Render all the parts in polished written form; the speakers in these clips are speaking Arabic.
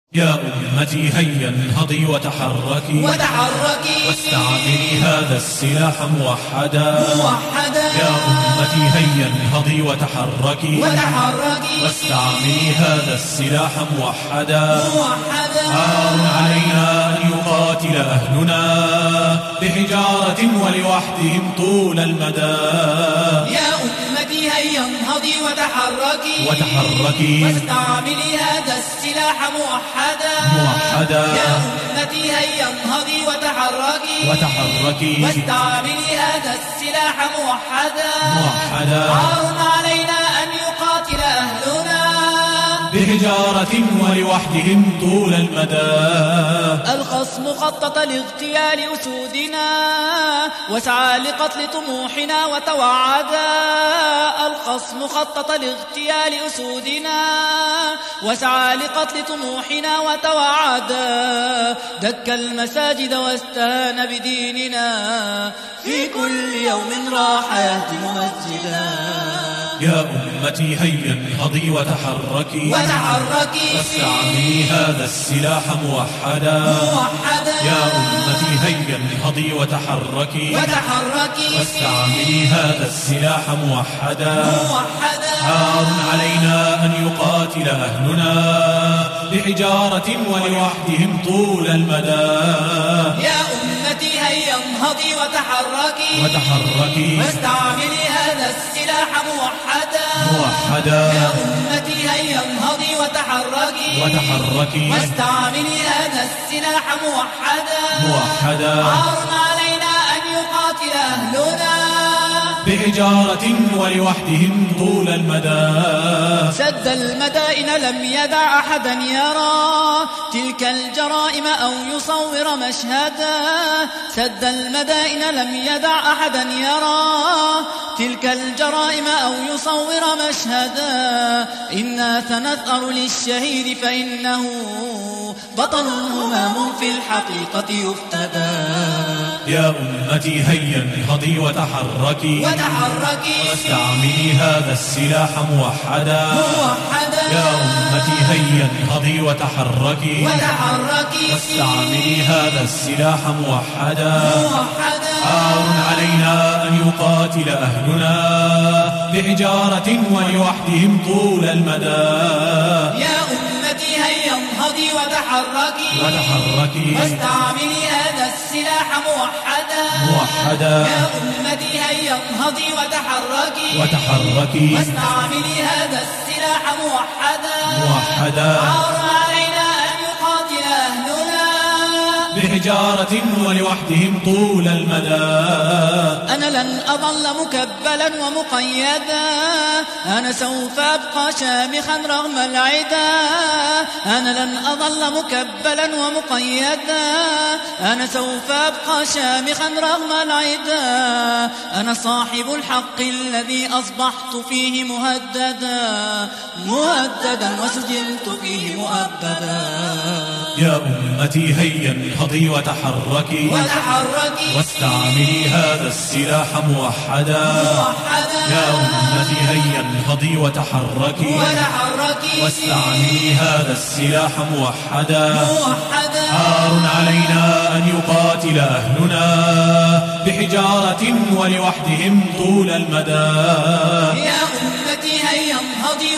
يا أمتي هيا انهضي وتحركي واستعملي هذا السلاح موحدا يا أمتي هيا انهضي وتحركي واستعملي هذا السلاح موحدا عار علينا أن يقاتل أهلنا بحجارة ولوحدهم طول المدى. يا أمتي هيا انهضي وتحركي واستعملي هذا السلاح موحدا يا أمتي هيا انهضي وتحركي واستعملي هذا السلاح موحدا عار علينا أن يقاتل أهلنا بحجارة ولوحدهم طول المدى. الخصم خطط لاغتيال أسودنا وسعى لقتل طموحنا وتوعدا. الخصم خطط لاغتيال أسودنا وسعى لقتل طموحنا وتوعدا. دك المساجد واستهان بديننا في كل يوم راح يهدم مسجدا. يا أمتي هيا انهضي وتحركي واستعملي هذا السلاح موحدا يا أمتي هيا انهضي وتحركي واستعملي هذا السلاح موحدا عار علينا أن يقاتل أهلنا بحجارة ولوحدهم طول المدى. يا أمتي هيا انهضي وتحركي واستعملي هذا السلاح موحدا يا أمتي هيا انهضي وتحركي واستعملي هذا السلاح موحدا عار علينا أن يقاتل أهلنا بحجارة ولوحدهم طول المدى. سد المدائن لم يدع أحدا يرى تلك الجرائم أو يصور مشهدا. سد المدائن لم يدع أحدا يرى تلك الجرائم أو يصور مشهدا. إنا سنثأر للشهيد فإنه بطل همام في الحقيقة يفتدى. يا أمتي هيا انهضي وتحركي واستعملي هذا السلاح موحدا يا أمتي هيا انهضي وتحركي واستعملي هذا السلاح موحدا عار علينا أن يقاتل أهلنا بحجارة ولوحدهم طول المدى. يا أمتي هيا انهضي وتحركي واستعملي هذا السلاح موحدا يا أمتي هيا انهضي وتحركي واستعملي هذا السلاح موحدا عار علينا أن يقاتل أهلنا بحجارة ولوحدهم طول المدى. أنا لن أظل مكبلا ومقيدا أنا سوف أبقى شامخا رغم العدا. أنا لن أظل مكبلا ومقيدا أنا سوف أبقى شامخا رغم العدا. أنا صاحب الحق الذي أصبحت فيه مهددا وسجنت فيه مؤبدا. يا أمتي هيا انهضي وتحركي واستعملي هذا السلاح موحدا يا أمتي هيا انهضي وتحركي واستعملي هذا السلاح موحدا عار علينا أن يقاتل أهلنا بحجارة ولوحدهم طول المدى. يا أمتي هيا انهضي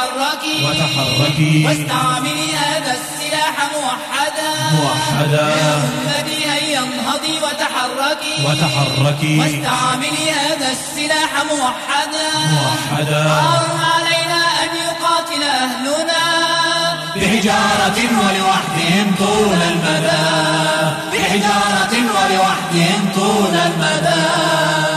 وتحركي واستعملي هذا السلاح موحدا يا أمتي هيا انهضي وتحركي واستعملي هذا السلاح موحدا عار علينا أن يقاتل أهلنا بحجارة ولوحدهم طول المدى. بحجارة ولوحدهم طول المدى.